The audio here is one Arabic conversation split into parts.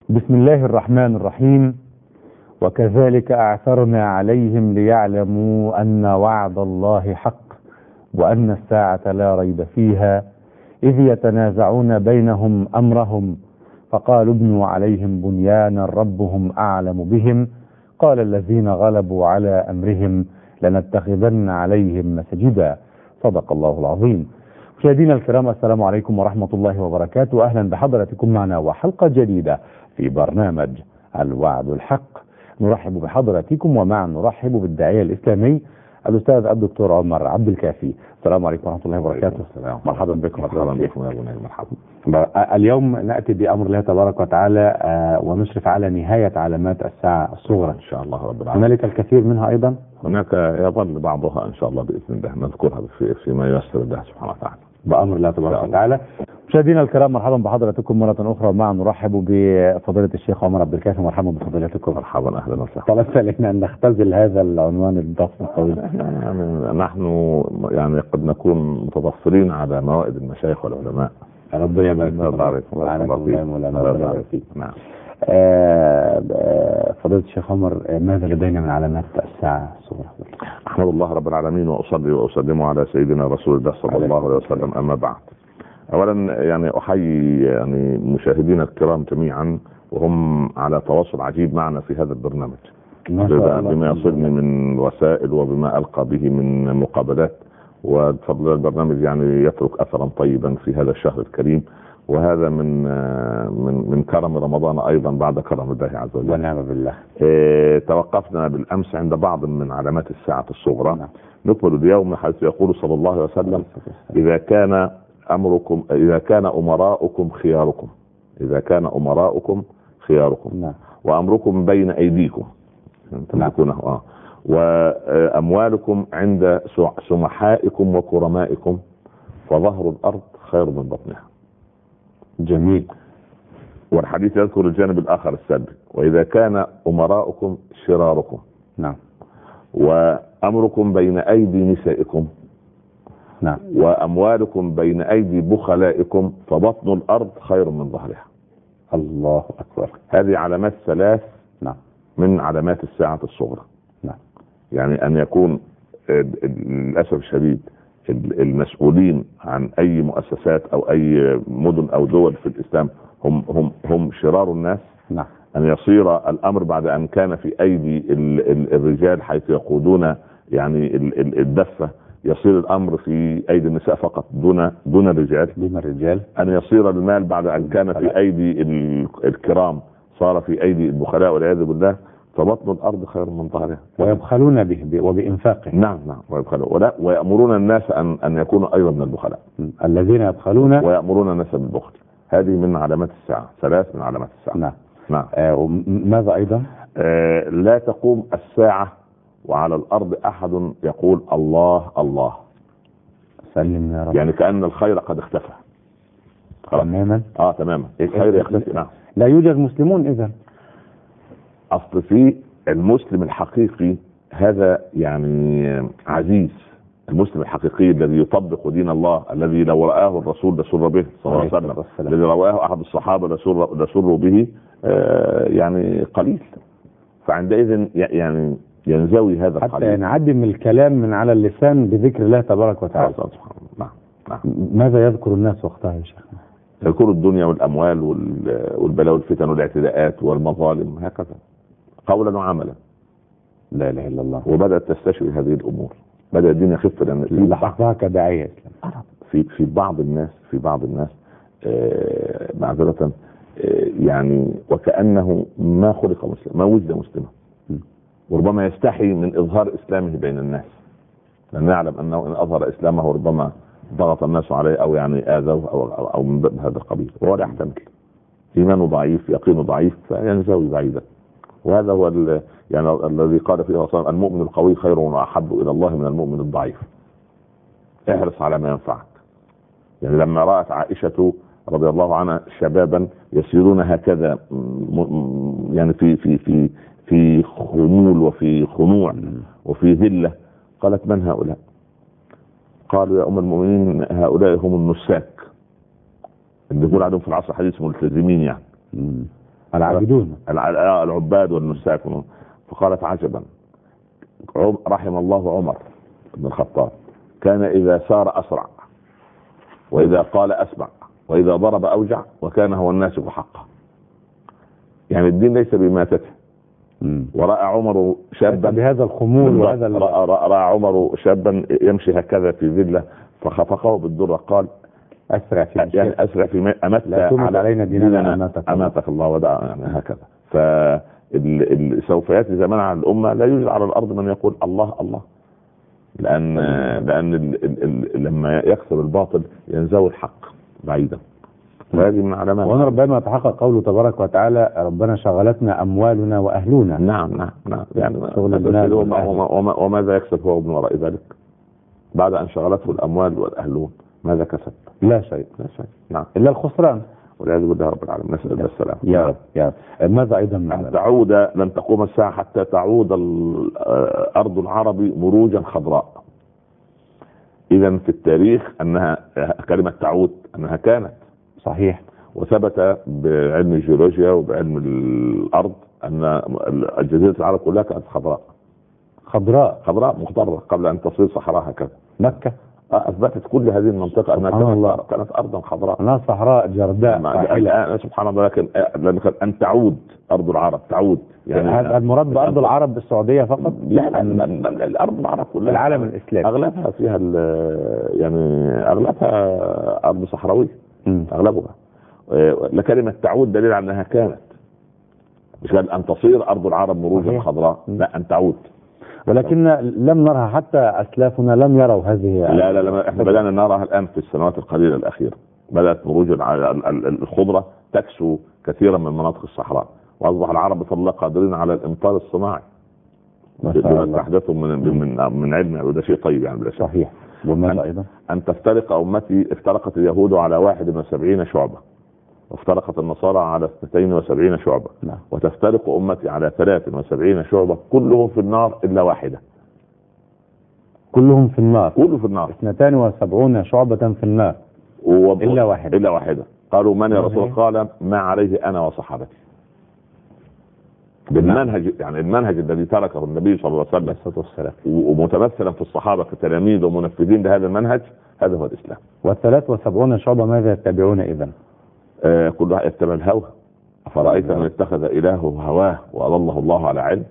بسم الله الرحمن الرحيم. وكذلك أعثرنا عليهم ليعلموا أن وعد الله حق وأن الساعة لا ريب فيها إذ يتنازعون بينهم أمرهم فقالوا ابنوا عليهم بنيانا ربهم أعلم بهم قال الذين غلبوا على أمرهم لنتخذن عليهم مسجدا. صدق الله العظيم. مشاهدينا الكرام، السلام عليكم ورحمة الله وبركاته. أهلا بحضراتكم معنا وحلقة جديدة في برنامج الوعد الحق. نرحب بحضراتكم ومعا نرحب بالداعية الإسلامي الأستاذ الدكتور عمر عبد الكافي. السلام عليكم ورحمة الله وبركاته. مرحبا بكم. مرحبا بكم يا بني. مرحبا. اليوم نأتي بأمر الله تبارك وتعالى ونشرف على نهاية علامات الساعة الصغرى إن شاء الله رب العالمين. هنالك الكثير منها أيضا، هناك يظل بعضها إن شاء الله بإذن الله نذكرها فيما ييسر الله سبحانه وتعالى بأمر الله تبارك وتعالى. مشاهدينا الكرام، مرحبا بحضراتكم مرة أخرى. معا نرحب بفضيلة الشيخ عمر عبد الكافي. مرحبا بفضيلتكم. مرحبا، أهلا وسهلا. طلبت علينا أن نختزل هذا العنوان الضخم الطويل. نحن يعني قد نكون متضفرين على موائد المشايخ والعلماء. ربنا يبارك فيك. نعم. فضيلة الشيخ عمر، ماذا لدينا من علامات الساعة الصغرى؟ أحمد الله رب العالمين وأصلي وأسلم على سيدنا رسول الله صلى الله عليه وسلم. أما بعد، أولا يعني أحيي يعني مشاهدينا الكرام جميعا وهم على تواصل عجيب معنا في هذا البرنامج بما يصلني من رسائل وبما ألقى به من مقابلات، وبفضل البرنامج يعني يترك أثرا طيبا في هذا الشهر الكريم، وهذا من كرم رمضان أيضا بعد كرم الله عز وجل ونعم بالله. توقفنا بالأمس عند بعض من علامات الساعة الصغرى. نكمل اليوم حيث يقول صلى الله عليه وسلم: إذا كان أمراؤكم خياركم، إذا كان أمراؤكم خياركم وأمركم بين أيديكم تملكونه وأموالكم عند سمحائكم وكرمائكم فظهر الأرض خير من بطنها. جميل. والحديث يذكر الجانب الآخر السلبي: وإذا كان أمراؤكم شراركم وأمركم بين أيدي نسائكم وأموالكم بين أيدي بخلائكم فبطن الأرض خير من ظهرها. الله أكبر. هذه علامات ثلاث من علامات الساعة الصغرى. يعني أن يكون للأسف الشديد المسؤولين عن أي مؤسسات أو أي مدن أو دول في الإسلام هم شرار الناس. أن يصير الأمر بعد أن كان في أيدي الرجال حيث يقودون يعني الدفة، يصير الأمر في أيدي النساء فقط دون الرجال. أن يصير المال بعد أن كان في أيدي الكرام صار في أيدي البخلاء والعياذ بالله، فبطن الأرض خير من ظهرها. ويبخلون به وبإنفاقه. نعم ويبخلون ويأمرون الناس أن يكونوا أيضا من البخلاء، الذين يبخلون ويأمرون الناس بالبخل. هذه من علامات الساعة، ثلاث من علامات الساعة. نعم. ماذا أيضا؟ لا تقوم الساعة وعلى الأرض أحد يقول الله الله. سلم يا رب. يعني كأن الخير قد اختفى تماما. تماما. الخير يختفي. لا يوجد مسلمون إذن. أصل في المسلم الحقيقي هذا يعني عزيز، المسلم الحقيقي الذي يطبق دين الله، الذي لو رآه الرسول لسر به صلى الله عليه وسلم، الذي لو رآه أحد الصحابة لسر به يعني قليل. فعندئذ يعني ينزوي هذا القليل. حتى نعدي من الكلام من على اللسان بذكر الله تبارك وتعالى. نعم. ماذا يذكر الناس وقتها يا شيخ؟ يذكر الدنيا والأموال والبلاء والفتن والاعتداءات والمظالم، هكذا قولا وعملا. لا إله إلا الله. وبدأت تستشري هذه الأمور، بدأ الدين يخف، لأن لاحظها كداعية في بعض الناس معذرة يعني وكأنه ما خلق مسلم، ما وجد مسلما، وربما يستحي من إظهار إسلامه بين الناس، لأن يعلم أنه إن أظهر إسلامه ربما ضغط الناس عليه أو يعني آذوه أو من هذا القبيل، وهو لا يحتمل. إيمانه ضعيف، يقينه ضعيف، فينزوي بعيدا. وهذا هو يعني الذي قال فيه وصل: المؤمن القوي خير وأحب إلى الله من المؤمن الضعيف. احرص على ما ينفعك. يعني لما رأت عائشة رضي الله عنها شبابا يسيرون هكذا يعني في خمول وفي خنوع وفي ذلة، قالت: من هؤلاء؟ قالوا: يا أم المؤمنين هؤلاء هم النساك اللي يقول عليهم في العصر الحديث ملتزمين يعني. العابدون العباد والنساك. فقالت عجبا، رحم الله عمر بن الخطاب، كان إذا سار أسرع، وإذا قال أسمع، وإذا ضرب أوجع، وكان هو الناسك حقا. يعني الدين ليس بماتته. ورأى عمر شابا بهذا الخمول وهذا رأى عمر شابا يمشي هكذا في ذلة فخفقه بالدرة، قال أسرع في يعني أسرع في أمت لا تمت علينا ديننا أماتك الله ودع، يعني هكذا. سوف يأتي زمان على الأمة لا يوجد على الأرض من يقول الله الله، لأن لما يكسر الباطل ينزوي الحق بعيدا. وهذه من علامات. وأنا ربما يتحقق قوله تبارك وتعالى ربنا شغلتنا أموالنا وأهلنا. نعم يعني وماذا يكسب هو من وراء ذلك بعد أن شغلته الأموال والأهلون؟ ماذا كسب؟ لا شيء. نعم، إلا الخسران والعياذ بالله رب العالمين. نسأل الله السلام. يا رب. ماذا أيضا أن تعود، لن تقوم الساعة حتى تعود أرض العرب مروجا خضراء. إذا في التاريخ أنها كلمة تعود أنها كانت صحيح، وثبت بعلم الجيولوجيا وبعلم الأرض أن الجزيرة العرب كلها كانت خضراء مخضرة قبل أن تصير صحراء هكذا. مكة أثبتت كل هذه المنطقة أنها كانت أرضا خضراء، أنها صحراء جرداء. سبحان الله. لكن أن تعود أرض العرب، تعود يعني هذا المراد بأرض العرب بالسعودية فقط؟ لا الأرض العرب كلها، العالم الإسلامي أغلبها فيها يعني أغلبها أرض صحراوية أغلبها. لكلمة تعود دليل على أنها كانت، مش قال أن تصير أرض العرب مروجا خضراء، لا أن تعود. ولكن لم نرها، حتى أسلافنا لم يروا هذه. لا احنا بدأنا نراها الآن في السنوات القليلة الأخيرة. بدأت مروج الخضرة تكسو كثيرا من مناطق الصحراء، وأصبح العرب بفضل قادرين على الإمطار الصناعي بما تحدثه من علم، وده شيء طيب يعني بلا شك. صحيح. وماذا أيضا؟ أن تفترق أمتي، افترقت اليهود على 71 شعبة، وافترقت النصارى على 72 شعبة. وتفترق أمتي على 73 شعبة، كلهم في النار إلا واحدة. كلهم في النار. 72 شعبة في النار إلا واحدة. قالوا من يا رسول الله؟ قال ما عليه أنا وصحابتي. بالمنهج، يعني المنهج الذي تركه النبي صلى الله عليه وسلم ومتمثلا في الصحابة كتلاميذ ومنفذين لهذا المنهج، هذا هو الإسلام. وال73 شعبة ماذا يتبعون إذن؟ كل واحد يتبع الهوى. أفرأيت من اتخذ إلهه هواه وأضله الله على علم؟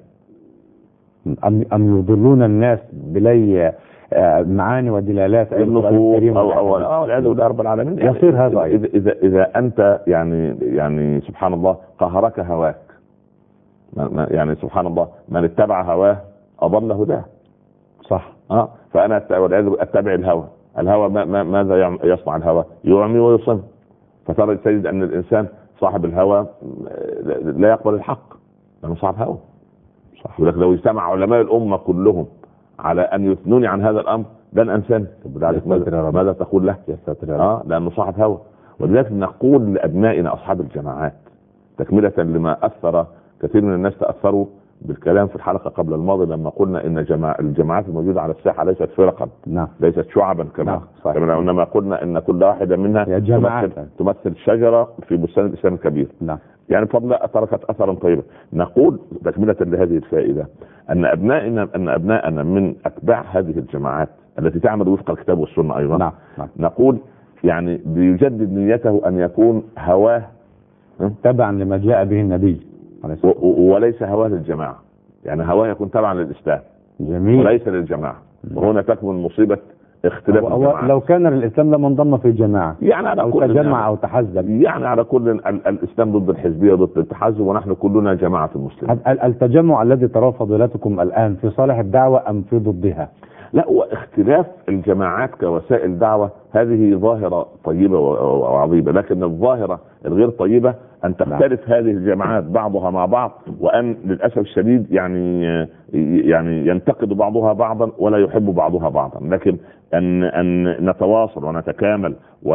أم يضلون الناس بلي معاني ودلالات والعياذ بالله رب العالمين. يصير هذا إذا أنت يعني سبحان الله قهرك هواك، يعني سبحان الله من اتبع هواه أضل هداه. صح. فأنا أتبع الهوى ماذا يصنع الهوى؟ يعمي ويصم. فترى تجد أن الإنسان صاحب الهوى لا يقبل الحق لأنه صاحب هوى. صح. ولكن لو اجتمع علماء الأمة كلهم على أن يثنوني عن هذا الأمر لن أنسان. ماذا تقول له؟ لأنه صاحب هوى. ولذلك نقول لأبنائنا أصحاب الجماعات تكملة لما أثر كثير من الناس تأثروا بالكلام في الحلقة قبل الماضي لما قلنا إن الجماعات الموجودة على الساحة ليست فرقا، ليست شعبا كما إنما قلنا إن كل واحدة منها تمثل شجرة في بستان الإسلام الكبير. يعني بفضل تركت أثرا طيبا. نقول تكملة لهذه الفائدة أن أبنائنا من أتباع هذه الجماعات التي تعمل وفق الكتاب والسنة أيضا. نقول يعني بيجدد نيته أن يكون هواه تبعا لما جاء به النبي وليس هواه للجماعة. يعني هواه يكون تبعا للإسلام. جميل. وليس للجماعة. وهنا تكمن مصيبة اختلاف الجماعات. لو كان للإسلام لما انضم في جماعة يعني على أو تجمع أو تحزب، يعني على كل الإسلام ضد الحزبية ضد التحزب، ونحن كلنا جماعة المسلمين. التجمع الذي تراه فضيلتكم الآن في صالح الدعوة أم في ضدها؟ لا، واختلاف الجماعات كوسائل دعوة هذه ظاهرة طيبة وعظيمة، لكن الظاهرة الغير طيبة أن تختلف هذه الجماعات بعضها مع بعض، وأن للأسف الشديد يعني ينتقد بعضها بعضا ولا يحب بعضها بعضا. لكن أن نتواصل ونتكامل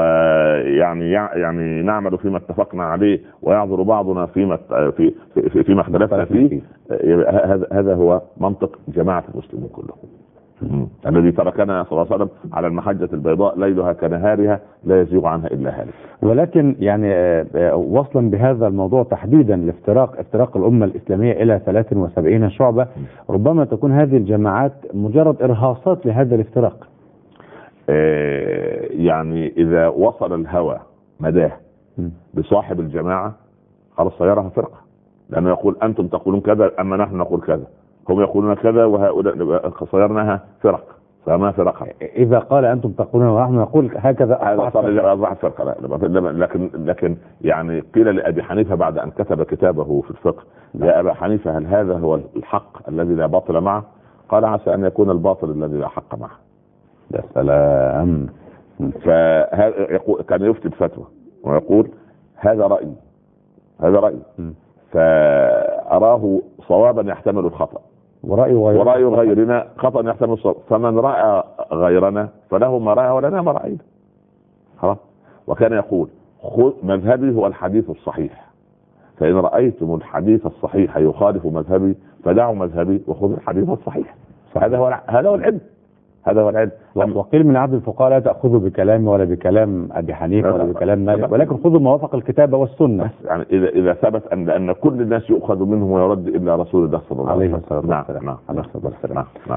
ويعني نعمل فيما اتفقنا عليه ويعذر بعضنا فيما اختلفنا فيه، هذا هو منطق جماعة المسلمين كلهم. الذي تركنا صلى الله عليه وسلم على المحجة البيضاء ليلها كنهارها لا يزيغ عنها إلا هالك. ولكن يعني وصلا بهذا الموضوع تحديدا افتراق الأمة الإسلامية إلى 73 شعبة، ربما تكون هذه الجماعات مجرد إرهاصات لهذا الافتراق. يعني إذا وصل الهوى مداه بصاحب الجماعة خلاص صيرها فرقة، لأنه يقول أنتم تقولون كذا أما نحن نقول كذا، هم يقولون كذا وهؤلاء صيرناها فرق فما فرقها. إذا قال أنتم تقولون ونحن نقول هكذا أصبحت فرقة. لكن يعني قيل لأبي حنيفة بعد أن كتب كتابه في الفقه: يا أبا حنيفة هل هذا هو الحق الذي لا باطل معه؟ قال: عسى أن يكون الباطل الذي لا حق معه. يا سلام. كان يفتي بفتوى ويقول: هذا رأيي فأراه صوابا يحتمل الخطأ، ورأي غيرنا خطأ يحتمل الصواب، فمن رأى غيرنا فله ما رأى ولنا ما رأينا. خلاص. وكان يقول: مذهبي هو الحديث الصحيح، فإن رأيتم الحديث الصحيح يخالف مذهبي فدعوا مذهبي وخذوا الحديث الصحيح. هذا هو العلم. وقيل من عبد الفقهاء: لا تأخذوا بكلامي ولا بكلام أبي حنيفة ولا بكلام مالك، ولكن خذوا ما وافق الكتاب والسنة. يعني إذا ثبت أن كل الناس يؤخذ منهم ويرد إلا رسول الله صلى الله عليه وسلم. نعم.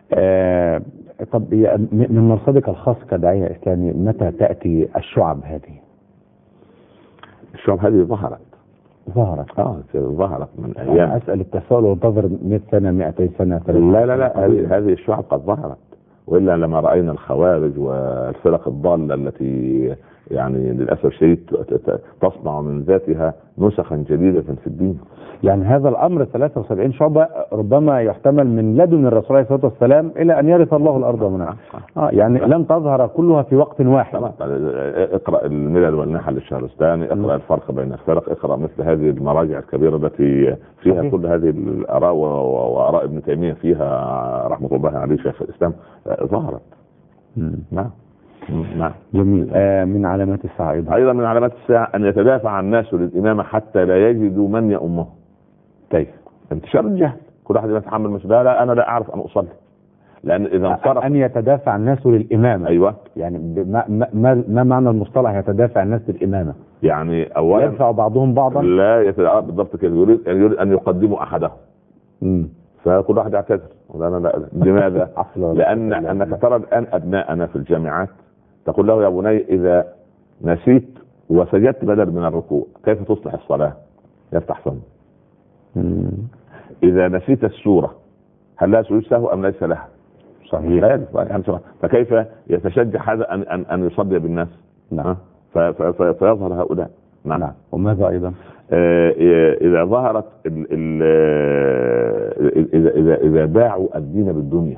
طب من مرصدك الخاص كداعية إسلامي، متى تأتي الشعب هذه؟ الشعب هذه ظهرت من أيام. أسأل التساؤل وانتظر 100 سنة 200 سنة. لا هذه الشعب قد ظهرت، وإلا لما رأينا الخوارج والفرق الضالة التي يعني للأسف الشديد تصنع من ذاتها نسخا جديدة في الدين. يعني هذا الأمر 73 شعبة ربما يحتمل من لدن الرسول عليه الصلاة والسلام إلى أن يرث الله الأرض ومنها. يعني لن تظهر كلها في وقت واحد. اقرأ الملل والنحل للشهرستاني، اقرأ الفرق بين الفرق، اقرأ مثل هذه المراجع الكبيرة التي فيها كل هذه الآراء وآراء ابن تيمية فيها رحمة الله عليه شيخ الإسلام ظهرت. نعم. جميل. من علامات الساعة أيضا من علامات الساعة أن يتدافع الناس للإمامة حتى لا يجدوا من يؤمه. كيف؟ انتشار الجهل، كل واحد يتحمل مسؤولية. لا أنا لا أعرف أن أصلي، لأن إذا انصرف أن يتدافع الناس للإمامة. أيوة. يعني ما معنى المصطلح يتدافع الناس للإمامة؟ يعني أولا يدفع بعضهم بعضا. لا بالضبط كده، يريد أن يقدموا أحدهم. فكل واحد يعتذر. لا. لماذا؟ لأنك ترى الآن أبناءنا في الجامعات تقول له: يا بني إذا نسيت وسجدت بدل من الركوع كيف تصلح الصلاة؟ يفتح فمه. إذا نسيت السورة هل لها سجود سهو أم ليس لها؟ صحيح. لا يعني فكيف يتشجع هذا أن يصلي بالناس؟ نعم. فيظهر هؤلاء. نعم. وماذا أيضا؟ إذا ظهرت إذا باعوا الدين بالدنيا.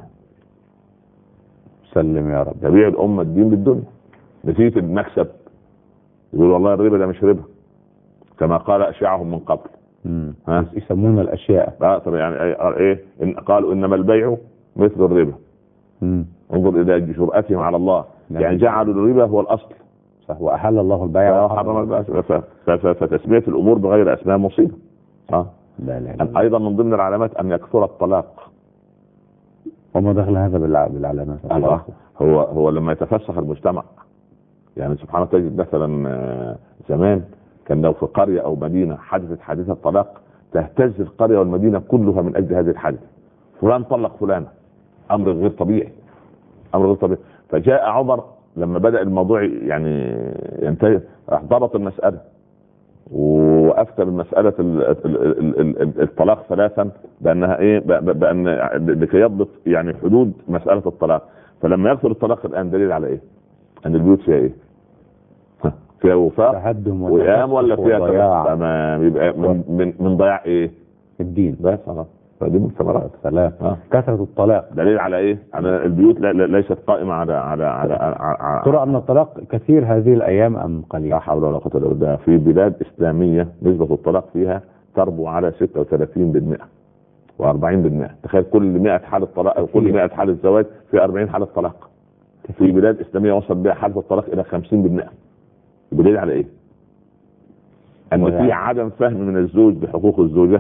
سلم يا رب. تبيع الأمة الدين بالدنيا نتيجة المكسب، يقول والله الربا ده مش ربا كما قال أشياعهم من قبل. يسمون الأشياء. طب يعني إيه؟ قالوا إنما البيع مثل الربا. انظر إلى جرأتهم على الله. يعني جعلوا الربا هو الأصل. صح. وأحل الله البيع وحرم البيع. فتسمية الأمور بغير أسماء مصيبة. لا. أيضا من ضمن العلامات أن يكثر الطلاق. وما دخل هذا بالعلامات؟ الله هو لما يتفسخ المجتمع. يعني سبحانه تجد مثلا زمان كان لو في قرية أو مدينة حدثت حادثة طلاق تهتز القرية والمدينة كلها من أجل هذه الحادثة. فلان طلق فلانة، أمر غير طبيعي. فجاء عمر لما بدأ الموضوع يعني ينتهي ضبط المسألة وأفتى بمسألة الطلاق ثلاثا بأنها بأن لكي يضبط يعني حدود مسألة الطلاق. فلما يكثر الطلاق الآن دليل على إيه؟ أن البيوت فيها فيها وفاق وقيام ولا فيها ضياع؟ يبقى من ضياع الدين بس. فدي من ثمرات سلام. كثرة الطلاق دليل على على البيوت ليست قائمة على ترى أن الطلاق كثير هذه الأيام أم قليل؟ لا حول ولا قوة إلا بالله. في بلاد إسلامية نسبة الطلاق فيها تربو على 36% و40%. تخيل كل 100 حالة طلاق أو كل 100 حالة زواج في 40 حالة طلاق. في بلاد إسلامية وصل بها حالة الطلاق إلى 50%. دليل على أن في عدم فهم من الزوج بحقوق الزوجة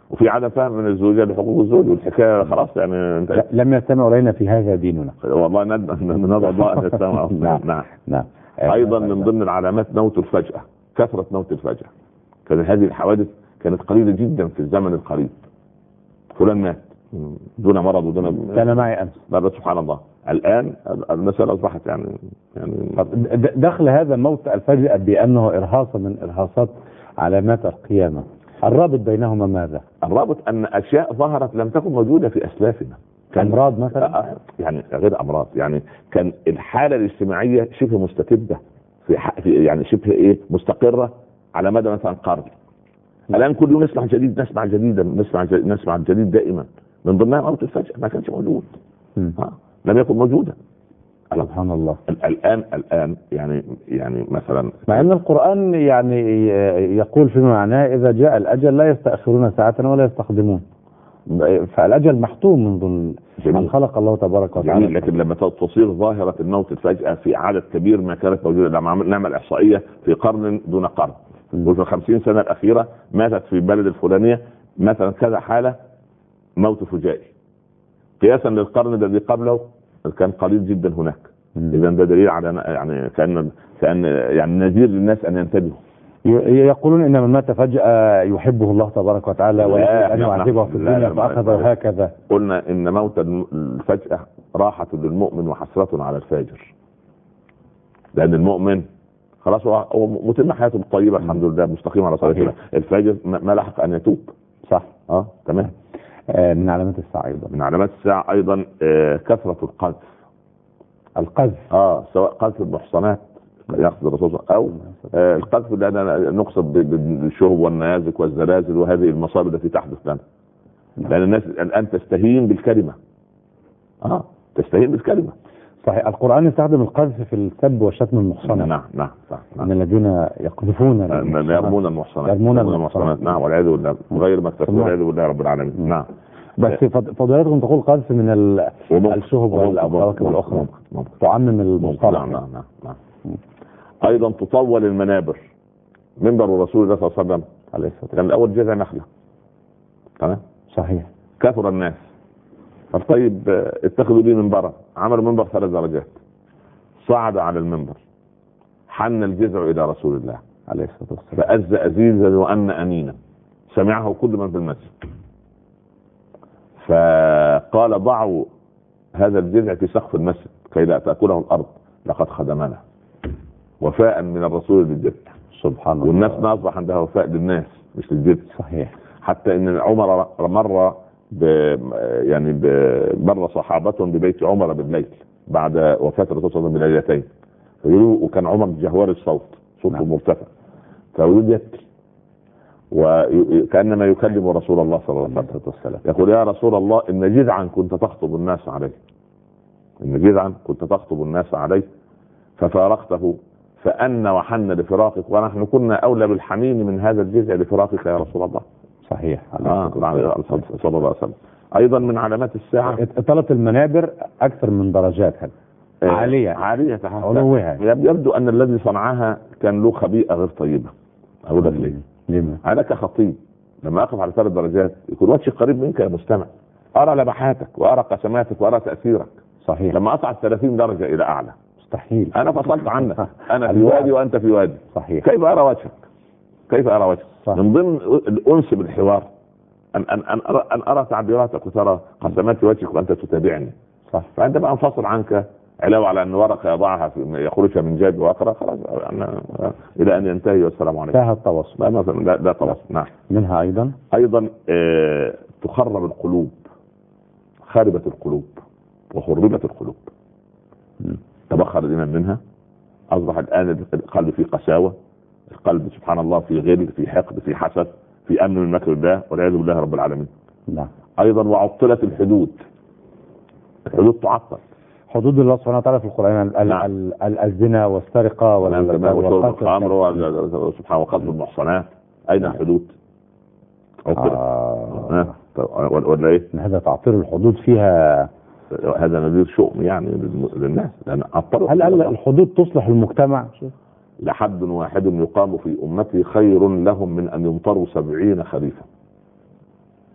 وفي عدم فهم من الزوجه لحقوق الزوج، والحكايه خلاص يعني انت لم يستمع الينا في هذا ديننا. والله ندعو الله ان يستمع. نعم نعم. ايضا من ضمن العلامات موت الفجأة، كثرة موت الفجأة. كانت هذه الحوادث كانت قليلة جدا في الزمن القريب. فلان مات دون مرض ودون كان معي امس. بس سبحان الله الان المسألة اصبحت يعني دخل هذا موت الفجأة بانه ارهاص من ارهاصات علامات القيامة. الرابط بينهما ماذا؟ الرابط ان اشياء ظهرت لم تكن موجودة في اسلافنا. امراض مثلا؟ يعني غير امراض، يعني كان الحالة الاجتماعية شبه مستتبة في يعني شبه ايه مستقرة على مدى مثلا قرن. الان كل يوم نسمع جديد، نسمع جديدا، نسمع جديد دائما. من ضمنها موت الفجأة ما كانش موجود. لم يكن موجودا. سبحان الله. الان يعني مثلا مع ان القرآن يعني يقول فيما معناه اذا جاء الاجل لا يستأخرون ساعة ولا يستقدمون. فالاجل محتوم منذ ان خلق الله تبارك وتعالى. لكن لما تصير ظاهرة الموت الفجأة في عدد كبير ما كانت موجودة، لما نعمل احصائية في قرن دون قرن، وفي 50 سنة الاخيرة ماتت في البلد الفلانية مثلا كذا حالة موت فجائي، قياسا للقرن الذي قبله كان قليل جدا هناك. اذا ده دليل على يعني كان يعني نذير للناس ان ينتبهوا. يقولون ان من مات فجأة يحبه الله تبارك وتعالى ويحب ان يعذبه في الدنيا فاخذه هكذا. قلنا ان موت الفجأة راحة للمؤمن وحسرة على الفاجر، لان المؤمن خلاص هو متم حياته الطيبة الحمد لله مستقيم على صراط. الفاجر ما لحق ان يتوب. صح. تمام. من علامات الساعة ايضا. من علامات الساعة ايضا كثرة القذف. سواء قذف المحصنات يقصد الرسول او القذف اللي نقصد بالشهب والنيازك والزلازل وهذه المصائب التي تحدث لنا. لان الناس الان تستهين بالكلمة. تستهين بالكلمة. صحيح. القرآن يستخدم القذف في السب والشتم المحصنة. نعم. من الذين يقذفون يرمون المحصنات. نعم والعياذ بالله غير مكتسب والعياذ بالله رب العالمين. نعم. بس فضيلتكم تقول قذف من الشهب والكواكب الاخرى تعمم المصطلح. نعم. ايضا تطول المنابر. منبر رسول الله صلى الله عليه وسلم كان الاول جذع نخله. تمام. صحيح. كثر الناس طيب اتخذوا لي منبرا، عملوا منبر 3 درجات، صعد على المنبر، حن الجذع الى رسول الله عليه الصلاه والسلام فأز أزيزا وأن أنينا، سمعه كل من في المسجد، فقال ضعوا هذا الجذع في سقف المسجد كي لا تأكله الأرض لقد خدمنا، وفاء من الرسول للجذع. سبحان الله. والناس أصبح عندها وفاء للناس مش للجذع. صحيح. حتى ان عمر مر مر صحابة ببيت عمر بالليل بعد وفاة الرسول صلى الله عليه وسلم بليلتين، وكان عمر جهوار الصوت، صوته مرتفع، فيريد يبكي وكأنما يكلم رسول الله صلى الله عليه وسلم، يقول يا رسول الله إن جذعا كنت تخطب الناس عليه، إن جذعا كنت تخطب الناس عليه ففارقته فأن وحن لفراقك، ونحن كنا أولى بالحنين من هذا الجذع لفراقك يا رسول الله. صحيح. صلى الله عليه وسلم. أيضا من علامات الساعة إطالة المنابر أكثر من درجات عالية علوها. يبدو أن الذي صنعها كان له خبيئة غير طيبة. أقول لك ليه؟ أنا كخطيب لما أقف على 3 درجات يكون وجهي قريب منك يا مستمع، أرى لمحاتك وأرى قسماتك وأرى تأثيرك. صحيح. لما أصعد 30 درجة إلى أعلى مستحيل، أنا فصلت عنك، أنا في وادي وأنت في وادي. صحيح. كيف أرى وجهك؟ من ضمن الأنس بالحوار أن أرى تعبيراتك وترى قسمات وجهك وأنت تتابعني. صح. فعندما أنفصل عنك علاوة على أن ورقة يضعها يخرجها من جيب وأقرأ خلاص إلى أن ينتهي والسلام عليكم. انتهى التواصل. لا تواصل. نعم. منها أيضا تخرب القلوب، خربت القلوب وخربت القلوب، تبخر الإيمان منها، أصبح الآن القلب فيه قساوة، القلب سبحان الله في غل، في حقد، في حسد، في أمن من مكر الله والعياذ بالله رب العالمين. نعم. أيضا وعطلت الحدود، الحدود تعطل، حدود الله سبحانه وتعالى في القرآن. نعم. الزنا والسرقة والخمر وسبحان وقتل المحصنات، أين الحدود؟ ولا إيه؟ هذا تعطيل الحدود فيها، هذا نذير شؤم يعني للناس، لأن هل الحدود تصلح المجتمع؟ لحد واحد يقام في أمتي خير لهم من أن يمطروا 70 خريفا.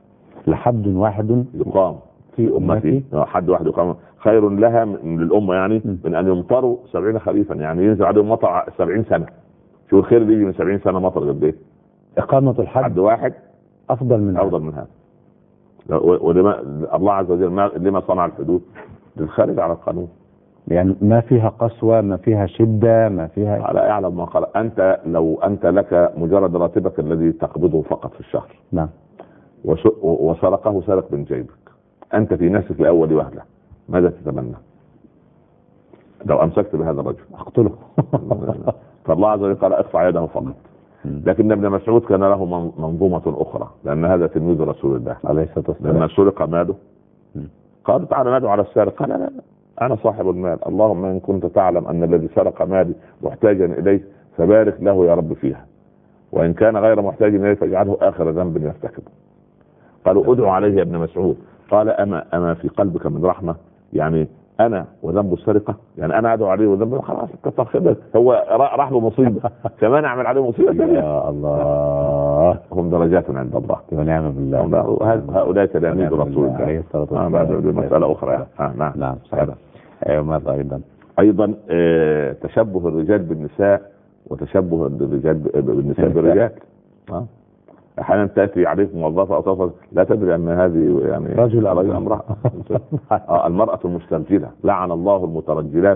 لحد واحد يقام في أمتي حد واحد يقام خير لها من الأمة، يعني من أن يمطروا 70 خريفا، يعني ينزل عليهم مطر 70 سنة. شو الخير اللي يجي من 70 سنة مطر قد ايه؟ إقامة الحد حد واحد أفضل من هذا. ولما الله عز وجل لما صنع الحدود؟ للخارج على القانون، يعني ما فيها قسوة، ما فيها شدة، ما فيها على أعلم ما قال. أنت لو أنت لك مجرد راتبك الذي تقبضه فقط في الشهر، نعم، وسرقه سرق من جيبك، أنت في نفسك لأول وهلة ماذا تتمنى؟ لو أمسكت بهذا الرجل أقتله. فالله عز وجل قال اقطع يده فقط. لكن ابن مسعود كان له منظومة أخرى، لأن هذا تلميذ رسول الله عليه الصلاة والسلام. لما سرق ماله قال تعالى ندعو على السارق، قال لا أنا صاحب المال، اللهم إن كنت تعلم أن الذي سرق مالي محتاجا إليه فبارك له يا رب فيها، وإن كان غير محتاج إليه فاجعله آخر ذنب يرتكبه. قالوا ادعو عليه يا ابن مسعود، قال أما في قلبك من رحمة؟ يعني أنا وذنب السرقة، يعني أنا أدعو عليه وذنب، خلاص كتر خيرك، هو راح له مصيبة كمان أعمل عليه مصيبة ثانية. يا الله، هم درجات عند الله ونعم بالله. هؤلاء تلاميذ رسول الله عليه الصلاة والسلام. مسألة أخرى. نعم صحيح. ماذا أيضا تشبه الرجال بالنساء وتشبه الرجال بالنساء بالرجال. احيانا تاتي عليك موظفه او توظف لا تدري ان هذه يعني رجل امراه. المراه المسترجله، لعن الله المترجلات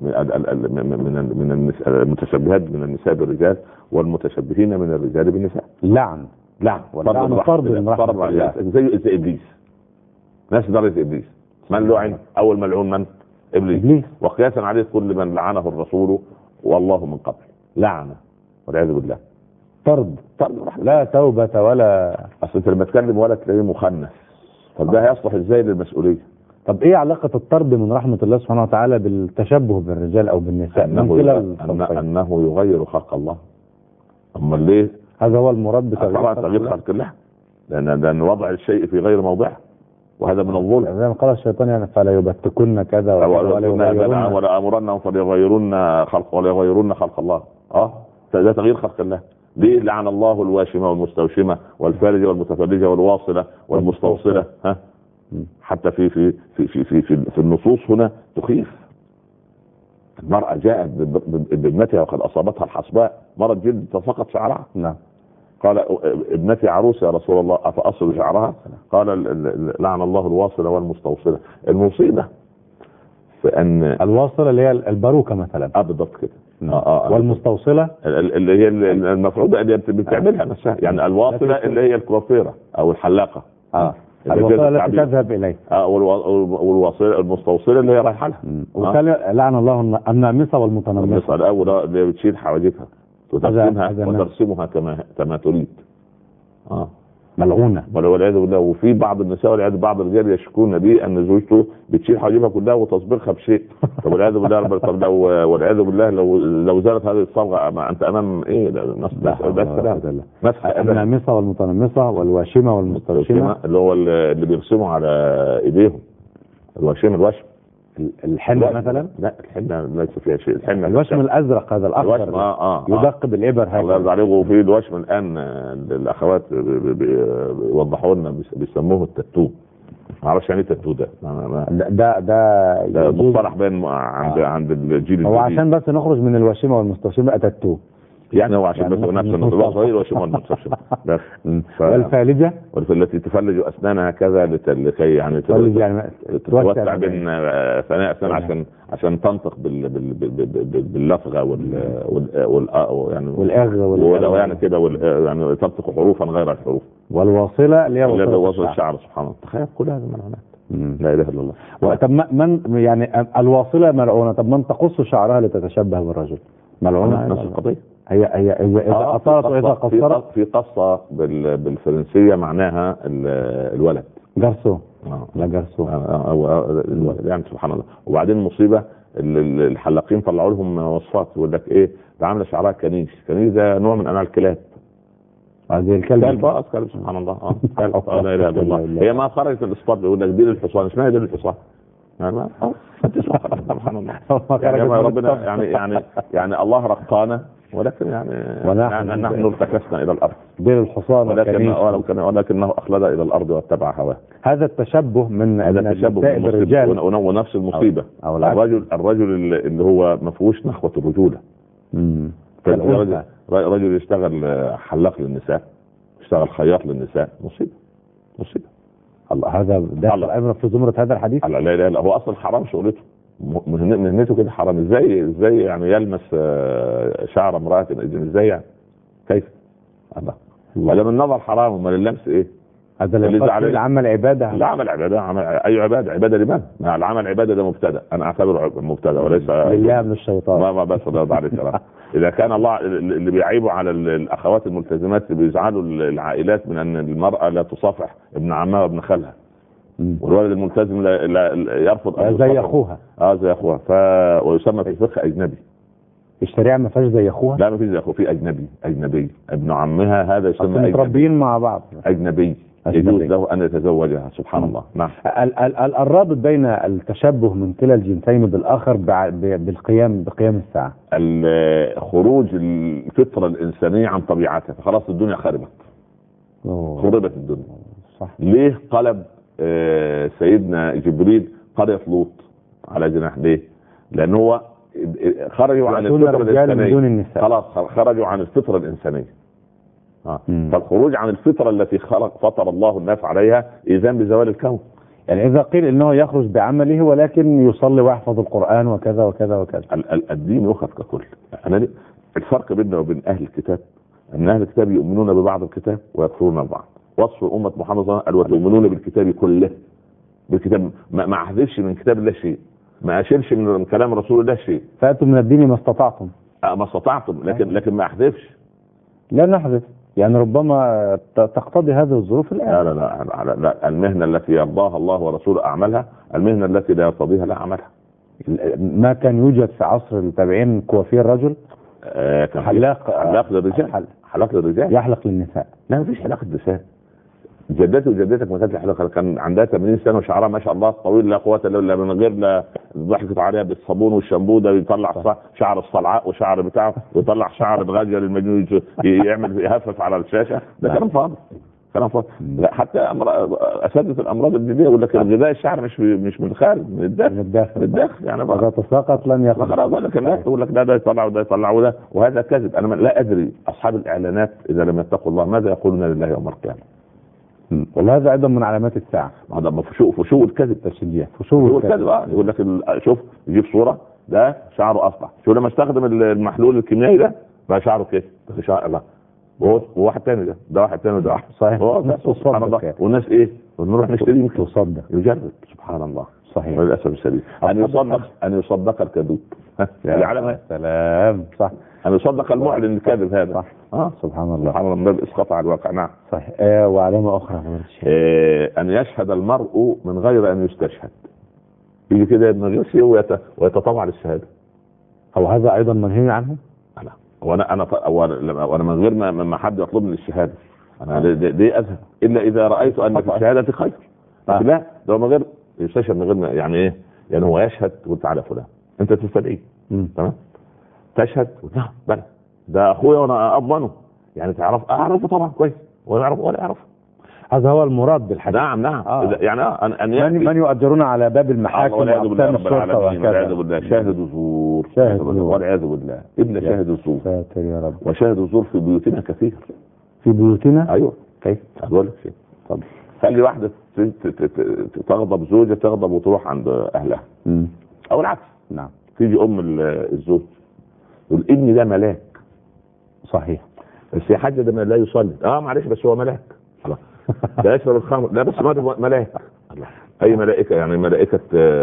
من المتشبهات من النساء بالرجال والمتشبهين من الرجال بالنساء. لعن فرض زي ابليس، ناس درجه ابليس. من لعن؟ اول ملعون من؟ ابليس. وقياسا عليه كل من لعنه الرسول والله من قبل لعنه والعياذ بالله. فرض لا توبة ولا. اصل انت لما تكلم ولا تلاقيه مخنث، طب ده هيصلح ازاي للمسؤوليه؟ طب ايه علاقة الطرد من رحمة الله سبحانه وتعالى بالتشبه بالرجال او بالنساء؟ انه يغير خلق الله. اما ليه؟ هذا هو المراد بتغيير خلق الله، لان وضع الشيء في غير موضعه، وهذا من الظلم. زي ما قال الشيطان يعني فلا يبتكن كذا ولا امرنهم فليغيرن خلق الله. ده تغيير خلق الله. ليه؟ لعن الله الواشمه والمستوشمه والفارجه والمتفرجه والواصله والمستوصله. حتى في النصوص هنا تخيف. المرأة جاءت بابنتها وقد اصابتها الحصباء، مرض جلد تساقط شعرها. نعم. قال ابنتي عروس يا رسول الله افاصل شعرها؟ قال لعن الله الواصله والمستوصله. المصيبه فان الواصله اللي هي الباروكه مثلا. بالضبط كده. والمستوصله اللي هي المفروض اللي بتعملها نفسها، يعني الواصله اللي هي الكوافيره او الحلاقه. الواصله التي تذهب اليه. والواصله المستوصله اللي هي رايحه لها. وقال لعن الله النامصه والمتنمصه. الاول اللي بتشيل حواجبها وترسمها وترسمها كما تريد. ملعونه والعياذ بالله. وفي بعض النساء والعياذ بعض الرجال يشكون به ان زوجته بتشيل حواجبها كلها وتصبغها بشيء. طب والعياذ بالله. طب لو والعياذ بالله لو زالت هذه الصبغه انت امام ايه؟ النامصه والمتنمصه والواشمه والمستوشمه اللي هو اللي بيرسموا على ايديهم الوشم. الحنة مثلا؟ لا الحنة ليس فيها شيء. الحنة الوشم الازرق هذا الاخضر يدق بالابر هكذا. وفي الوشم الان الاخوات بيوضحوا لنا بيسموه التاتو. ما اعرفش يعني ايه التاتو ده. ده مصطلح بين عند الجيل هو عشان بس نخرج من الوشيمه والمستوشمه تاتو، يعني هو عشان بس نفس النظام صغير وشمال المستوشمه بس. والفالجه التي تفلج اسنانها كذا لكي يعني تتوسع بين ثنايا اسنان عشان تنطق باللفظه يعني والاغ يعني كده يعني تنطق حروفا غير الحروف. والواصله اللي هي وصل الشعر. سبحان الله. تخيل كل هذه الملعونات. لا اله الا الله. طب من يعني الواصله ملعونه، طب من تقص شعرها لتتشبه بالرجل ملعونه؟ نفس القضيه. هي اذا اطالت واذا قصرت. في قصه بالفرنسيه معناها الولد جارسون. لا جارسون يعني سبحان الله. وبعدين المصيبه الحلاقين طلعوا لهم وصفات يقول لك ايه؟ ده عامله شعرها كنيش ده نوع من انواع الكلاب. هذه الكلب سبحان الله. لا اله الا الله. هي ما خرجت الاسطبل يقول لك ديل الحصان. اسمها ديل الحصان. سبحان الله. يعني ربنا يعني الله رقانا ولكن يعني نحن ارتكسنا الى الارض بين الحصان ولكنه اخلد الى الارض واتبع هواه. هذا التشبه من الرجال ونفس المصيبه. الرجل اللي هو ما فيهوش نخوه الرجوله. رجل يشتغل حلاق للنساء، يشتغل خياط للنساء، مصيبه. الله، هذا داخل ايضا في زمره هذا الحديث. لا هو اصلا حرام شغلته، مهنته كده حرام. ازاي يعني يلمس شعر امراه؟ ازاي يعني؟ كيف؟ الله، ولا من نظر حرام، امال اللمس ايه؟ هذا العمل عباده. العمل عباده، اي عباده لمن؟ العمل عباده ده مبتدا، انا اعتبره مبتدا وليس لله من الشيطان. ما بس الله عليه الكلام. اذا كان الله اللي بيعيبوا على الاخوات الملتزمات، بيزعلوا العائلات من ان المراه لا تصافح ابن عمها وابن خالها، والولد الملتزم لا يرفض زي اخوها. زي اخوها. ويسمى في الفقه اجنبي. الشريعه ما فيهاش زي اخوها؟ لا ما فيش زي اخوها، في اجنبي ابن عمها، هذا يسمى اجنبي. متربيين مع بعض. اجنبي يجوز له ان يتزوجها. سبحان الله. نعم. الرابط بين التشبه من كلا الجنسين بالاخر بقيام الساعه، خروج الفطره الانسانيه عن طبيعتها، فخلاص الدنيا خربت. خربت الدنيا. صح. ليه قلب سيدنا جبريل قرية لوط على جناح؟ ليه؟ لأن هو خرجوا عن الفطرة الإنسانية، خلاص خرجوا عن الفطرة الإنسانية. فالخروج عن الفطرة التي فطر الله الناس عليها إذن بزوال الكون. يعني إذا قيل إنه يخرج بعمله ولكن يصلي ويحفظ القرآن وكذا وكذا وكذا، الدين يؤخذ ككل. الفرق بيننا وبين أهل الكتاب أن أهل الكتاب يؤمنون ببعض الكتاب ويكفرون ببعض. وصف أمة محمد صلى الله عليه وسلم وتؤمنون بالكتاب كله، بالكتاب ما أحذفش من كتاب الله شيء، ما أشيلش من كلام رسول الله شيء. فأتوا من الدين ما استطعتم. ما استطعتم، لكن ما أحذفش. لا نحذف، يعني ربما تقتضي هذه الظروف الآن. لا المهنة التي يرضاها الله ورسوله أعملها، المهنة التي لا يرتضيها لا أعملها. ما كان يوجد في عصر التابعين كوافير رجل؟ كان حلاق للرجال. حلاق للرجال يحلق للنساء. لا مفيش حلاقة نساء. جدتي وجدتك ما كانت حلاقة، كان عندها 80 سنة وشعرها ما شاء الله طويل لا قوة الا من غير لا ضحكت عليها بالصابون والشامبو ده، يطلع شعر الصلعاء وشعر بتاعه، ويطلع شعر الغجر المجنون يعمل يهفف على الشاشة. ده كلام فاضي. لا حتى اساتذه الامراض الجلديه يقول لك غذاء الشعر مش من الخارج، من الداخل يعني اذا تساقط لن يخرج. خلاص لكن لا تقول لك ده يطلع وده يطلع وهذا كذب. انا لا ادري اصحاب الاعلانات اذا لم يتقوا الله ماذا يقولون لله يوم القيامه. والله هذا ايضا من علامات الساعه. هذا فشو الكذب، تشجيع فشو الكذب. يقول لك شوف يجيب صوره ده شعره اصلع، شو لما استخدم المحلول الكيميائي ده بقى شعره كده شعر الله. وواحد تاني ده واحد تاني ده واحد. صحيح. سبحان الله. والناس ايه؟ ونروح نشتري يمكن تصدق يجرب. سبحان الله. صحيح. وللاسف الشديد ان يصدق الكذوب. يا سلام. صح. ان يصدق المعلن الكاذب هذا. صح. سبحان الله. سبحان الله. اسقاط على الواقع. نعم. صحيح. وعلامه اخرى ان يشهد المرء من غير ان يستشهد. يجي كده من غير ويتطوع للشهاده. او هذا ايضا منهي عنه. وانا من غير ما حد يطلبني الشهاده، انا دي اذهب الا اذا رايت ان في الشهاده خير. لا ده من غير يستشهد، من غير يعني ايه؟ يعني هو يشهد تقول تعالى فلان انت تستدعيه تمام، تشهد نعم بلى ده اخويا وانا اضمنه، يعني اعرفه طبعا كويس ولا يعرفه. هذا هو المراد بالحديث. نعم. يعني من يؤجرون على باب المحاكم والعياذ بالله رب العالمين، والعياذ بالله شاهد الزور والعياذ بالله الا شاهد الزور. ساتر يا رب. وشاهد الزور في بيوتنا كثير. في بيوتنا؟ ايوه. كيف؟ اقول لك شيء. طب خلي واحده تغضب زوجها تغضب وتروح عند اهلها او العكس. نعم. تيجي ام الزوج تقول ابني ده ملاك. صحيح. بس يا حاجه ده لا يصلي. معلش بس هو ملاك. خلاص. ده يشرب الخمر. لا بس ما ملاك. اي ملائكه يعني ملائكه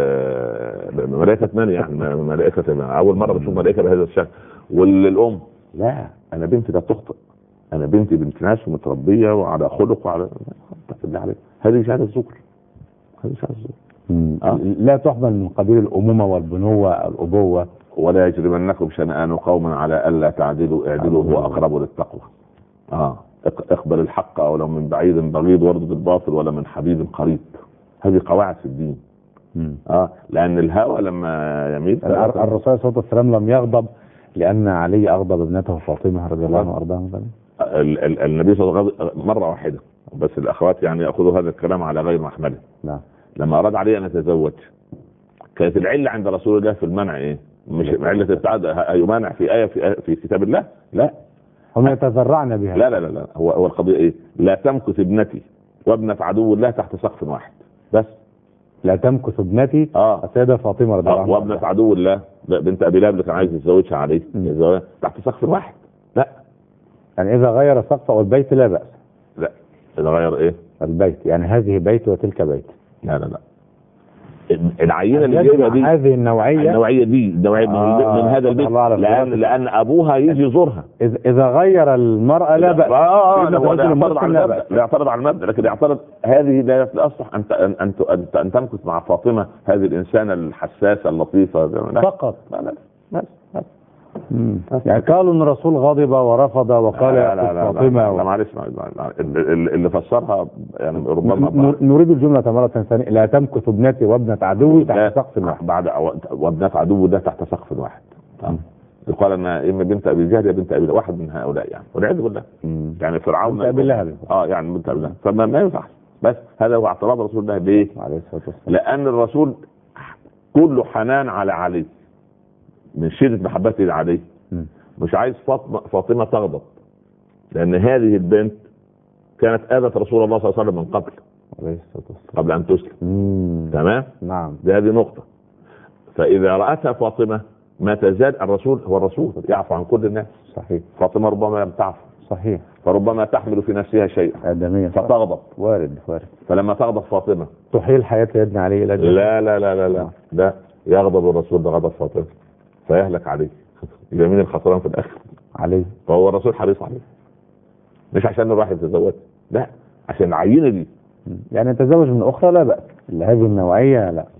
من يعني ملائكه اول مره بشوف ملائكه بهذا الشكل. والام لا انا بنتي ده تخطئ، انا بنتي بنت ناس ومتربيه وعلى خلق وعلى هذه شهاده الزور. لا تحمل من قبيل الامومه والبنوه الابوه. ولا يجرمنكم شنآن قوم على الا تعدلوا اعدلوا هو اقرب للتقوى. اقبل الحق او لو من بعيد بغيض وارض الباطل ولا من حبيب قريب. هذه قواعد في الدين. لان الهوى لما يميل الرسول صلى الله عليه وسلم لم يغضب لأن علي أغضب ابنته فاطمة رضي الله عنها وأرضاها. النبي صلى الله عليه وسلم مرة واحدة، بس الأخوات يعني يأخذوا هذا الكلام على غير محمله. نعم. لما أراد علي أن يتزوج كانت العلة عند رسول الله في المنع إيه؟ مش علة الابتعاد يمانع في آية في كتاب الله، لا هم يتذرعن بها. لا لا لا، هو القضية إيه؟ لا تمكث ابنتي وابنة عدو الله تحت سقف واحد بس. لا تمكث ابنتي السيدة فاطمة رضي الله عنها وابنة عدو الله بنت أبي لهب اللي كان عايز يتزوجها عليه تحت سقف واحد. لا يعني إذا غير سقف أو البيت لا بأس. لا إذا غير إيه؟ البيت، يعني هذه بيت وتلك بيت. لا لا لا، العينة اللي جايبها دي هذه النوعية دي من هذا البيت، لأن أبوها يجي يزورها. إذا غير المرأة لا بأس. لا يعترض على المبدأ، لكن يعترض هذه لا يصلح أن تمكث مع فاطمة هذه الإنسانة الحساسة اللطيفة فقط. يعني قالوا ان الرسول غضب ورفض وقال فاطمه. لا معلش، اللي فسرها يعني ربما نريد الجمله مره ثانيه. لا تمكث ابنتي وابنه عدوي تحت سقف واحد. بعد وابنه عدو ده تحت سقف واحد. يقال ان اما بنت ابي جهل يا بنت ابي لهب، واحد من هؤلاء يعني، والعياذ بالله. يعني فرعون بنت ابي لهب. يعني بنت ابي لهب، فما ينفع. بس هذا هو اعتراض رسول الله. ليه؟ عليه الصلاه والسلام. لان الرسول كله حنان على علي من شدة محبته لعلي، مش عايز فاطمة تغضب، لأن هذه البنت كانت آذت رسول الله صلى الله عليه وسلم من قبل قبل أن تسلم. تمام؟ نعم. هذه نقطة. فإذا رأتها فاطمة ما تزال الرسول هو الرسول يعفو عن كل الناس. صحيح. فاطمة ربما لم تعفو. صحيح. فربما تحمل في نفسها شيئا آدمية فتغضب. وارد. فلما تغضب فاطمة تحيل حياة سيدنا علي إلى الجنة. لا لا لا لا لا لا، يغضب الرسول بغضب فاطمة فيهلك عليه. يبقى مين الخسران في الاخر؟ عليه. فهو الرسول حريص عليه، مش عشان الواحد يتزوج، لا عشان العينه دي. يعني يتزوج من اخرى لا باس، هذه النوعيه لا.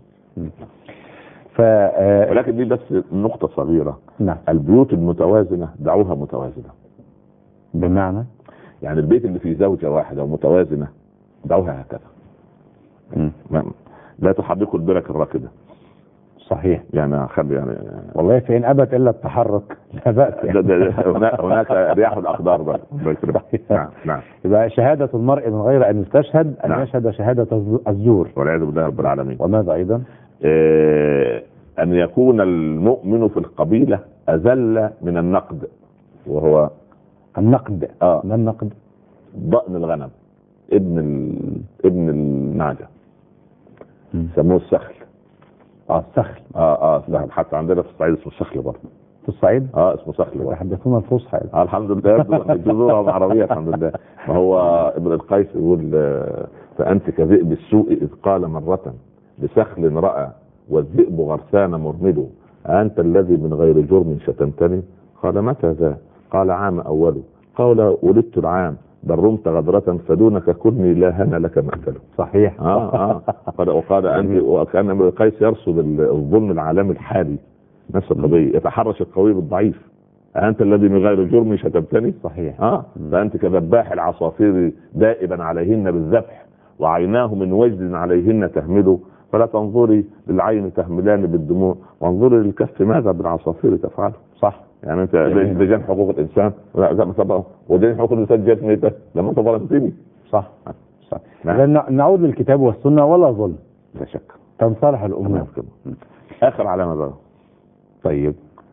ولكن دي بس نقطه صغيره. نعم. البيوت المتوازنه دعوها متوازنه. بمعنى يعني البيت اللي فيه زوجه واحده ومتوازنه دعوها هكذا. لا تحركوا البرك الراكده. صحيح. يعني خلي يعني والله فإن أبت إلا التحرك لا بأس. هناك رياح الأقدار بقى. نعم. يبقى شهادة المرء من غير أن يستشهد أن يشهد شهادة الزور والعياذ بالله رب العالمين. وماذا أيضا؟ أن يكون المؤمن في القبيلة أذل من النقد، وهو النقد. ما النقد؟ ضأن الغنم، ابن النعجة سموه السخل. السخل. السخل. حتى عندنا في الصعيد اسمه السخل برضه. في الصعيد؟ اسمه سخل. يتحدثون الفصحى. الحمد لله. جذورهم عربية الحمد لله. ما هو ابن القيس يقول فأنت كذئب السوء إذ قال مرة بسخل رأى والذئب غرسان مرمد أنت الذي من غير جرم شتمتني قال متى ذا قال عام أوله قال ولدت العام بل رمت غدرة فدونك كني لا هن لك مأكله. صحيح. وقال أنت وكأن ابن القيس يرصد الظلم العالمي الحالي نفس القضية، يتحرش القوي بالضعيف أنت الذي من غير جرم شتمتني. صحيح. فأنت كذباح العصافير دائبا عليهن بالذبح وعيناه من وجد عليهن تهمل فلا تنظري للعين تهملان بالدموع وانظري للكف ماذا بالعصافير تفعله. صح. يعني انت لجان حقوق الانسان ودين حقوق الانسان جت ميتة لما انت ظلمتني. صح. نعود للكتاب والسنة ولا ظلم. لا شك. تنصلح الامور. اخر علامة بقى. طيب.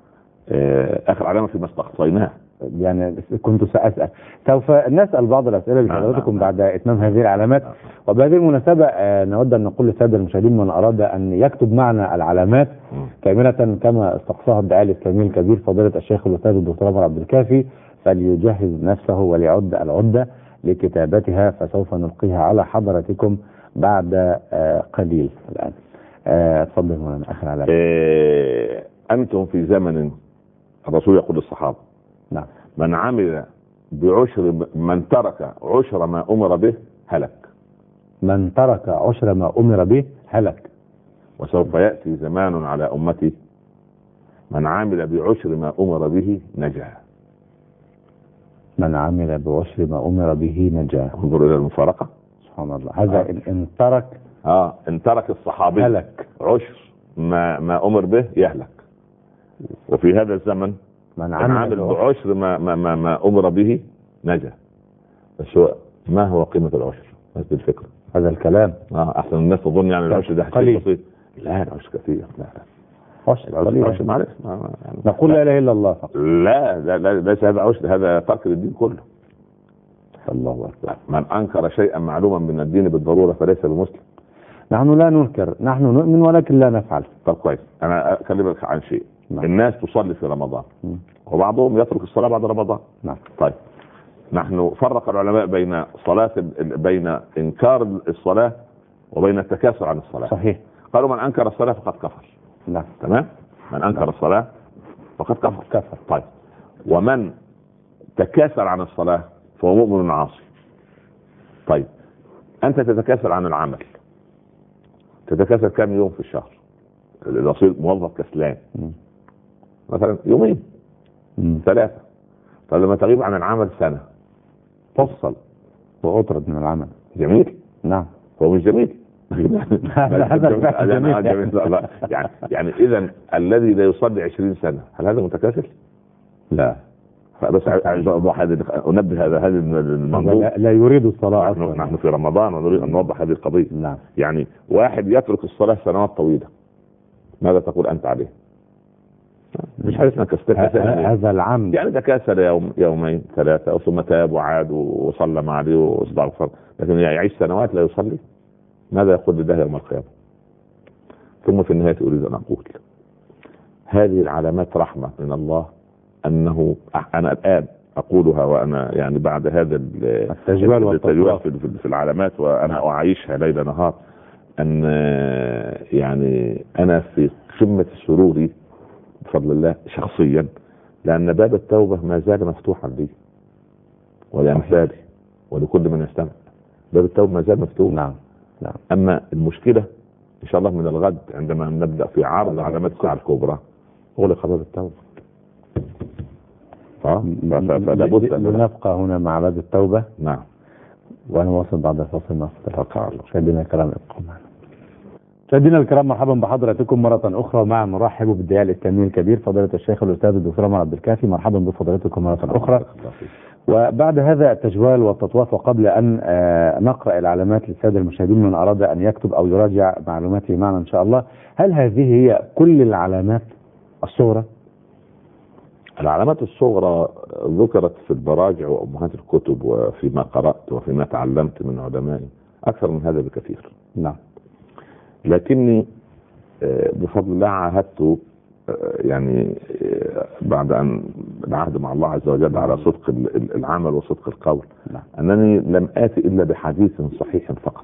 اخر علامة فيما استقصيناه. يعني كنت سأسأل سوف نسأل بعض الأسئلة لحضراتكم بعد إتمام هذه العلامات. وبهذه المناسبة نود أن نقول للسادة المشاهدين من أراد أن يكتب معنا العلامات كاملة كما استقصاها الداعية الإسلامي الكبير فضيلة الشيخ الأستاذ الدكتور عمر عبد الكافي فليجهز نفسه وليعد العدة لكتابتها فسوف نلقيها على حضراتكم بعد قليل. الآن اتفضل مولانا آخر علامة. أنتم في زمن الرسول يقول للصحابة نعم من عمل بعشر من ترك عشر ما أمر به هلك. من ترك عشر ما أمر به هلك. وسوف يأتي زمان على أمتي من عمل بعشر ما أمر به نجا. من عمل بعشر ما أمر به نجا. انظر إلى المفارقة. سبحان الله. هذا إن ترك إن ترك الصحابي هلك عشر ما أمر به يهلك. وفي هذا الزمن من عمل بعشر ما أمر به نجا. بس هو ما هو قيمة العشر؟ بس الفكرة هذا الكلام أحسن الناس تظن يعني العشر ده قليل بسيط. لا العشر كثير. لا عشر معلش نقول لا إله إلا الله فقط. لا ليس هذا عشر، هذا ترك للدين كله. الله أكبر. من أنكر شيئا معلوما من الدين بالضرورة فليس بمسلم. نحن لا ننكر، نحن نؤمن ولكن لا نفعل. طب كويس، أنا أكلمك عن شيء. نعم. الناس تصلي في رمضان وبعضهم يترك الصلاة بعد رمضان. نعم. طيب نحن فرق العلماء بين إنكار الصلاة وبين التكاسل عن الصلاة. صحيح. قالوا من أنكر الصلاة فقد كفر. نعم. تمام. من أنكر الصلاة فقد كفر. طيب ومن تكاسل عن الصلاة فهو مؤمن عاصي. طيب أنت تتكاسل عن العمل، تتكاسل كم يوم في الشهر؟ الأصيل موظف كسلان مثلا يومين 3. طب لما تغيب عن العمل سنة تفصل وأطرد من العمل. جميل. نعم. هو مش جميل. هذا يعني إذا الذي لا يصلي 20 سنة هل هذا متكاسل؟ لا. بس عايز اوضح انبه هذا الموضوع. لا يريد الصلاة اصلا. نحن في رمضان ونريد ان نوضح هذه القضية. نعم. يعني واحد يترك الصلاة سنوات طويلة، ماذا تقول انت عليه؟ مش حاجة اسمها كسل. هذا العمد يعني تكاسل يومين 3 ثم تاب وعاد وصلى عليه واستغفر، لكن يعيش سنوات لا يصلي، ماذا يقول لله يوم القيامة؟ ثم في النهاية اريد ان اقول هذه العلامات رحمة من الله، أنه أنا الآن أقولها وأنا يعني بعد هذا التجوال في العلامات وأنا أعيشها ليل نهار، أن يعني أنا في قمة سروري بفضل الله شخصيا، لأن باب التوبة ما زال مفتوحا لي ولأمثالي ولكل من يستمع. باب التوبة ما زال مفتوح. نعم. أما المشكلة إن شاء الله من الغد عندما نبدأ في عرض علامات الساعة الكبرى أغلق باب التوبة. لابد أن نبقى هنا مع باب التوبة. نعم. ونواصل بعد الفاصل نصل. مشاهدينا الكرام ابقوا معنا. مشاهدينا الكرام مرحبا بحضراتكم مرة أخرى. مع نرحب بالداعية الإسلامي الكبير فضيلة الشيخ الأستاذ الدكتور عمر عبد الكافي. مرحبا بفضيلتكم مرة أخرى. وبعد هذا التجوال والتطواف، وقبل أن نقرأ العلامات للسادة المشاهدين من أراد أن يكتب أو يراجع معلوماته معنا إن شاء الله، هل هذه هي كل العلامات الصغرى؟ العلامات الصغرى ذكرت في البراجع وأمهات الكتب وفيما قرأت وفيما تعلمت من علمائي أكثر من هذا بكثير. نعم. لكني بفضل الله عاهدت يعني بعد أن العهد مع الله عز وجل على صدق العمل وصدق القول. نعم. أنني لم آتي إلا بحديث صحيح فقط،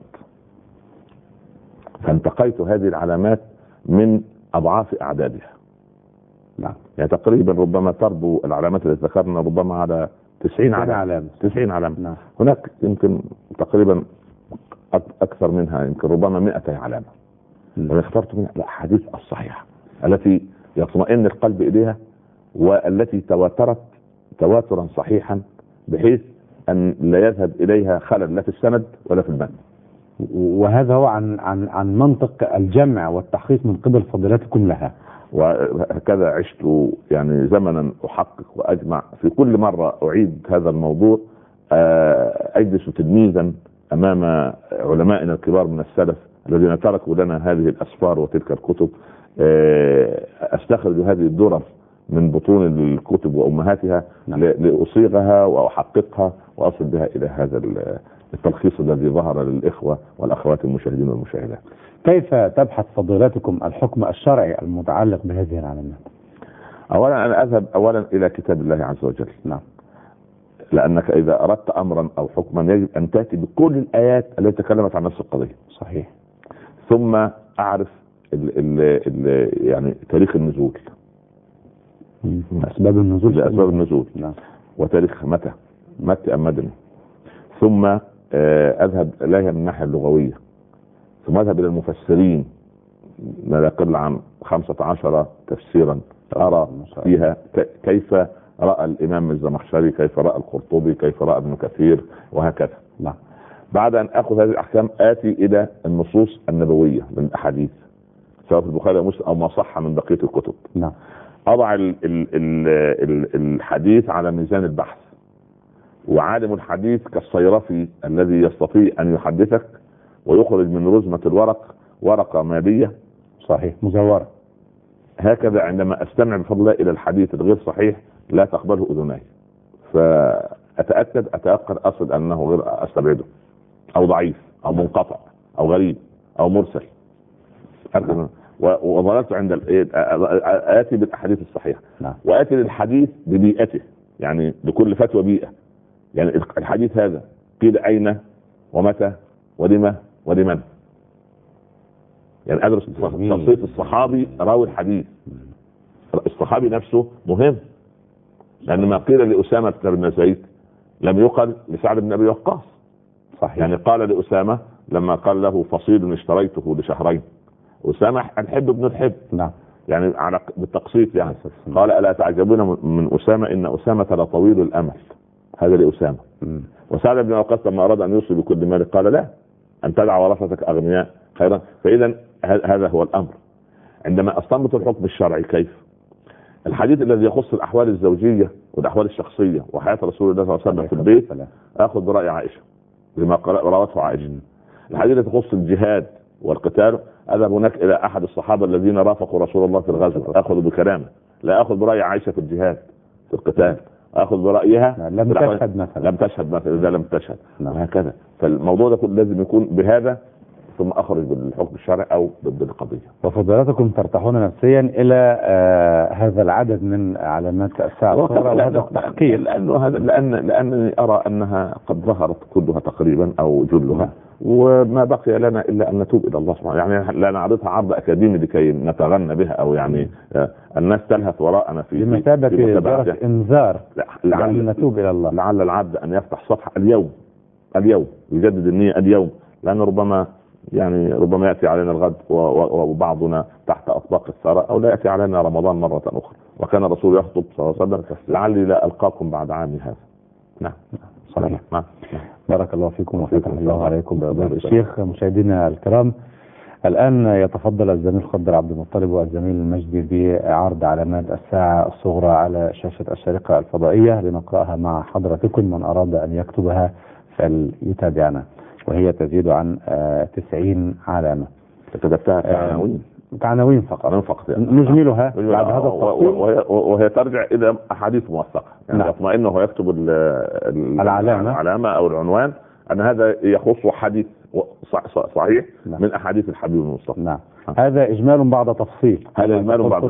فانتقيت هذه العلامات من أضعاف أعدادها. نعم. يعني تقريبا ربما تربو العلامات التي ذكرنا ربما على 90 علامة. 90 علامة. نعم. هناك يمكن تقريبا أكثر منها، يمكن ربما 200 علامة. وأنا اخترت منها الأحاديث الصحيحة التي يطمئن القلب إليها والتي تواترت تواترا صحيحا بحيث أن لا يذهب إليها خلل لا في السند ولا في المتن. وهذا هو عن منطق الجمع والتحقيق من قبل فضيلتكم لها. وهكذا عشت يعني زمنا أحقق وأجمع. في كل مرة أعيد هذا الموضوع أجلس تلميذا أمام علمائنا الكبار من السلف الذين تركوا لنا هذه الأسفار وتلك الكتب، أستخرج هذه الدرر من بطون الكتب وأمهاتها لأصيغها وأحققها وأصل بها إلى هذا التلخيص الذي ظهر للإخوة والأخوات المشاهدين والمشاهدات. كيف تبحث فضيلتكم الحكم الشرعي المتعلق بهذه العلامات؟ أولا أنا أذهب أولا إلى كتاب الله عز وجل. نعم. لأنك إذا أردت أمرا أو حكما يجب أن تأتي بكل الآيات التي تكلمت عن نفس القضية. صحيح. ثم أعرف يعني تاريخ النزول، أسباب النزول. نعم. وتاريخ متى أم مدني. ثم أذهب إليها من الناحية اللغوية، ثم أذهب إلى المفسرين ما لا يقل عن 15 تفسيرا أرى فيها كيف رأى الإمام الزمخشري، كيف رأى القرطبي، كيف رأى ابن كثير وهكذا. نعم. بعد أن أخذ هذه الأحكام آتي إلى النصوص النبوية من الأحاديث سواء في البخاري ومسلم أو ما صح من بقية الكتب. نعم. اضع الحديث على ميزان البحث، وعالم الحديث كالصيرفي الذي يستطيع ان يحدثك ويخرج من رزمة الورق ورقة مالية صحيح مزورة. هكذا عندما استمع بفضل الله الى الحديث الغير صحيح لا تقبله اذناي، اتاكد اصل انه غير استبعده او ضعيف او منقطع او غريب او مرسل. وظللت عند اتي بالاحاديث الصحيحه. نعم. واتي للحديث ببيئته، يعني لكل فتوى بيئه. يعني الحديث هذا قيل اين ومتى ولما ولمن، يعني ادرس شخصيه الصحابي راوي الحديث. الصحابي نفسه مهم، لان ما قيل لاسامه بن زيد لم يقل لسعد بن ابي وقاص. صحيح. يعني قال لاسامه لما قال له فصيل اشتريته لشهرين، اسامه الحب ابن الحب. نعم. يعني على بالتقسيط يعني. قال الا تعجبون من اسامه ان اسامه لطويل الامل. هذا لاسامه. وسعد بن وقاص لما اراد ان يوصي بكل مال قال لا، ان تدع ورثتك اغنياء خيرا. فاذا هذا هو الامر. عندما استنبط الحكم الشرعي كيف؟ الحديث الذي يخص الاحوال الزوجيه والاحوال الشخصيه وحياه رسول الله صلى الله عليه وسلم في البيت اخذ براي عائشه بما روته عائشه. الحديث الذي يخص الجهاد والقتال اذهب هناك الى احد الصحابه الذين رافقوا رسول الله في الغزو اخذ بكلامه، لا اخذ براي عائشه في الجهاد في القتال، اخذ برايها لم تشهد مثلا، لم تشهد مثلا اذا لم تشهد. وهكذا. فالموضوع ده كله لازم يكون بهذا ثم اخرج بالحكم الشرعي او ضد القضيه. وفضلاتكم ترتاحون نفسيا الى هذا العدد من علامات الساعه الصغرى وهذا التحقيق، لانني ارى انها قد ظهرت كلها تقريبا او جلها، وما بقي لنا الا ان نتوب الى الله سبحانه. يعني لا نعرضها عرض اكاديمي لكي نتغنى بها او يعني الناس تلهث وراءنا في بمثابه جرس انذار لعل نتوب الى الله. لعل العبد ان يفتح صفحه اليوم يجدد النيه اليوم، لان ربما ياتي علينا الغد وبعضنا تحت اطباق الثرى، او لا ياتي علينا رمضان مره اخرى. وكان الرسول يخطب صلى الله عليه وسلم لعلي لا القاكم بعد عامي هذا. نعم صحيح. بارك الله فيكم وفتح الله عليكم بأبواب الشيخ. مشاهدينا الكرام، الآن يتفضل الزميل خضر عبد المطلب والزميل المجدي بعرض علامات الساعة الصغرى على شاشة الشريقة الفضائية لنقرأها مع حضرتكم. من أراد أن يكتبها فليتابعنا، وهي تزيد عن 90 علامة. كتبتها كعناوين فقط يعني. نجملها بعد هذا التفصيل، وهي ترجع الى احاديث موثقه. يعني يطمئن وهو يكتب العلامه او العنوان ان هذا يخص حديث صحيح. نعم. من احاديث الحبيب المصطفى. نعم. هذا اجمال بعد تفصيل. هذا اجمال بعد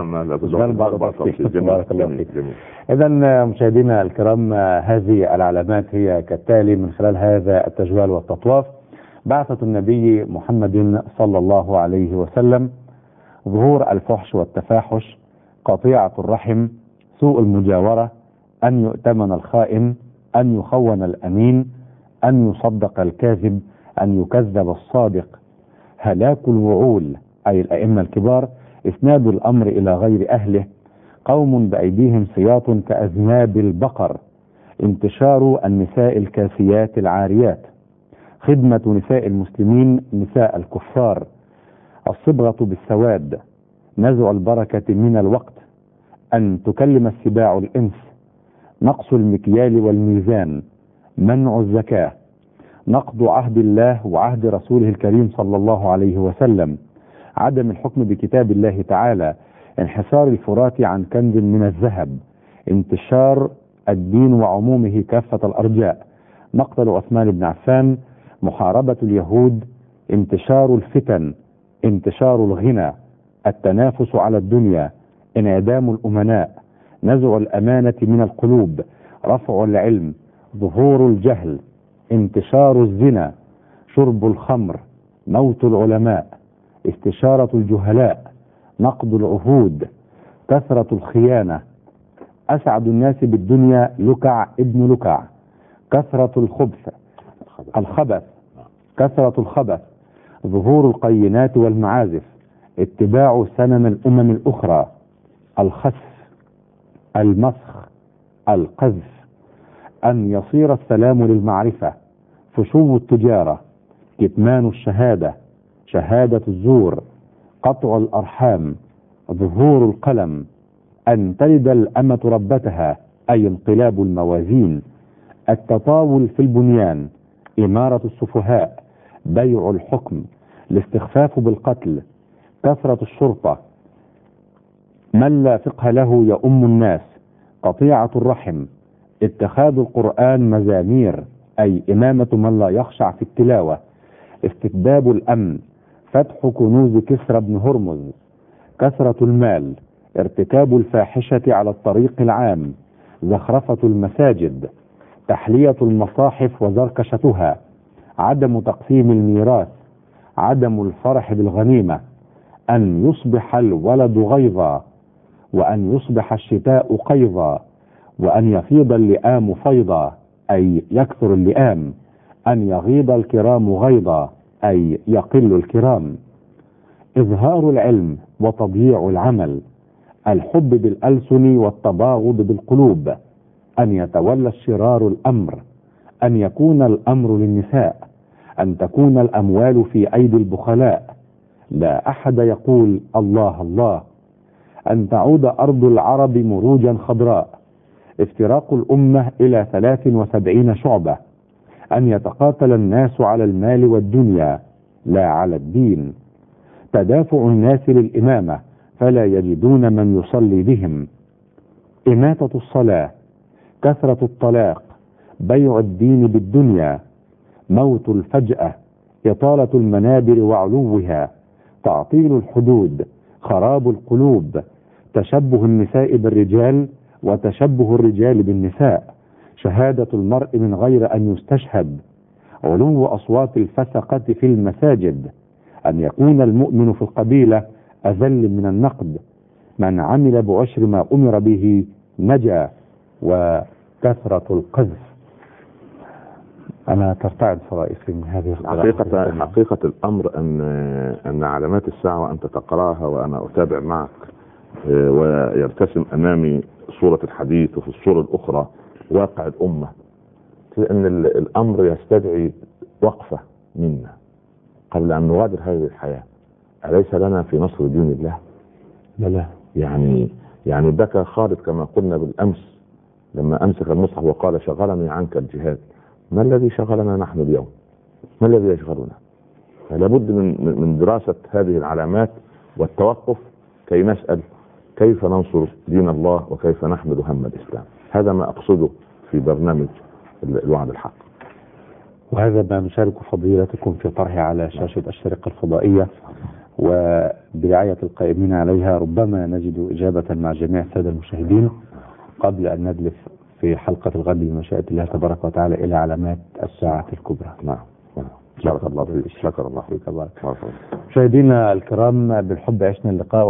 تفصيل. بارك الله فيك. اذا مشاهدينا الكرام، هذه العلامات هي كالتالي من خلال هذا التجوال والتطواف: بعثة النبي محمد صلى الله عليه وسلم، ظهور الفحش والتفاحش، قطيعة الرحم، سوء المجاورة، أن يؤتمن الخائن، أن يخون الأمين، أن يصدق الكاذب، أن يكذب الصادق، هلاك الوعول أي الأئمة الكبار، إسناد الأمر إلى غير أهله، قوم بأيديهم سياط كأذناب البقر، انتشار النساء الكاسيات العاريات، خدمة نساء المسلمين نساء الكفار، الصبغة بالسواد، نزع البركة من الوقت، أن تكلم السباع الإنس، نقص المكيال والميزان، منع الزكاة، نقض عهد الله وعهد رسوله الكريم صلى الله عليه وسلم، عدم الحكم بكتاب الله تعالى، انحسار الفرات عن كنز من الذهب، انتشار الدين وعمومه كافة الأرجاء، مقتل عثمان بن عفان، محاربة اليهود، انتشار الفتن، انتشار الغنى، التنافس على الدنيا، انعدام الأمناء، نزع الأمانة من القلوب، رفع العلم، ظهور الجهل، انتشار الزنا، شرب الخمر، موت العلماء، استشارة الجهلاء، نقض العهود، كثرة الخيانة، أسعد الناس بالدنيا لكع ابن لكع، كثرة الخبث، كثرة الخبث، ظهور القينات والمعازف، اتباع سنن الأمم الأخرى، الخسف، المسخ، القذف، أن يصير السلام للمعرفة، فشو التجارة، كتمان الشهادة، شهادة الزور، قطع الأرحام، ظهور القلم، أن تلد الأمة ربتها، أي انقلاب الموازين، التطاول في البنيان، إمارة السفهاء، بيع الحكم، الاستخفاف بالقتل، كثرة الشرطة، من لا فقه له يؤم الناس، قطيعة الرحم، اتخاذ القرآن مزامير، أي إمامة من لا يخشع في التلاوة، استتباب الأمن، فتح كنوز كسرى بن هرمز، كثرة المال، ارتكاب الفاحشة على الطريق العام، زخرفة المساجد، تحلية المصاحف وزركشتها، عدم تقسيم الميراث، عدم الفرح بالغنيمة، أن يصبح الولد غيظا، وأن يصبح الشتاء قيظا، وأن يفيض اللئام فيضا، أي يكثر اللئام، أن يغيض الكرام غيضا، أي يقل الكرام، إظهار العلم وتضييع العمل، الحب بالألسن والتباغض بالقلوب، أن يتولى الشرار الأمر، أن يكون الأمر للنساء، أن تكون الأموال في أيدي البخلاء، لا أحد يقول الله الله، أن تعود أرض العرب مروجا خضراء، افتراق الأمة إلى 73 شعبة، أن يتقاتل الناس على المال والدنيا لا على الدين، تدافع الناس للإمامة فلا يجدون من يصلي بهم، إماتة الصلاة، كثرة الطلاق، بيع الدين بالدنيا، موت الفجأة، إطالة المنابر وعلوها، تعطيل الحدود، خراب القلوب، تشبه النساء بالرجال وتشبه الرجال بالنساء، شهادة المرء من غير أن يستشهد، علو أصوات الفسقة في المساجد، أن يكون المؤمن في القبيلة أذل من النقد، من عمل بعشر ما أمر به نجا، وكثرة القذف. أنا ترتعد فرائسي من هذه حقيقة الأمر أن علامات الساعة وأنت تقرأها وأنا أتابع معك ويرتسم أمامي صورة الحديث وفي الصورة الأخرى واقع الأمة، لأن الأمر يستدعي وقفة منا قبل أن نغادر هذه الحياة. أليس لنا في نصر دين الله؟ لا يعني بكى خالد كما قلنا بالأمس لما أمسك المصحف وقال شغلني عنك الجهاد. ما الذي شغلنا نحن اليوم؟ ما الذي يشغلنا؟ لابد من دراسة هذه العلامات والتوقف كي نسأل كيف ننصر دين الله وكيف نحمل هم الإسلام. هذا ما أقصده في برنامج الوعد الحق، وهذا ما نشارك فضيلتكم في طرحه على شاشة الشرق الفضائية وبرعاية القائمين عليها. ربما نجد إجابة مع جميع السادة المشاهدين قبل أن ندلف في حلقة الغد بمشيئة الله تبارك وتعالى إلى علامات الساعة الكبرى. نعم. شكر الله فيك. مشاهدينا الكرام، بالحب عشنا اللقاء.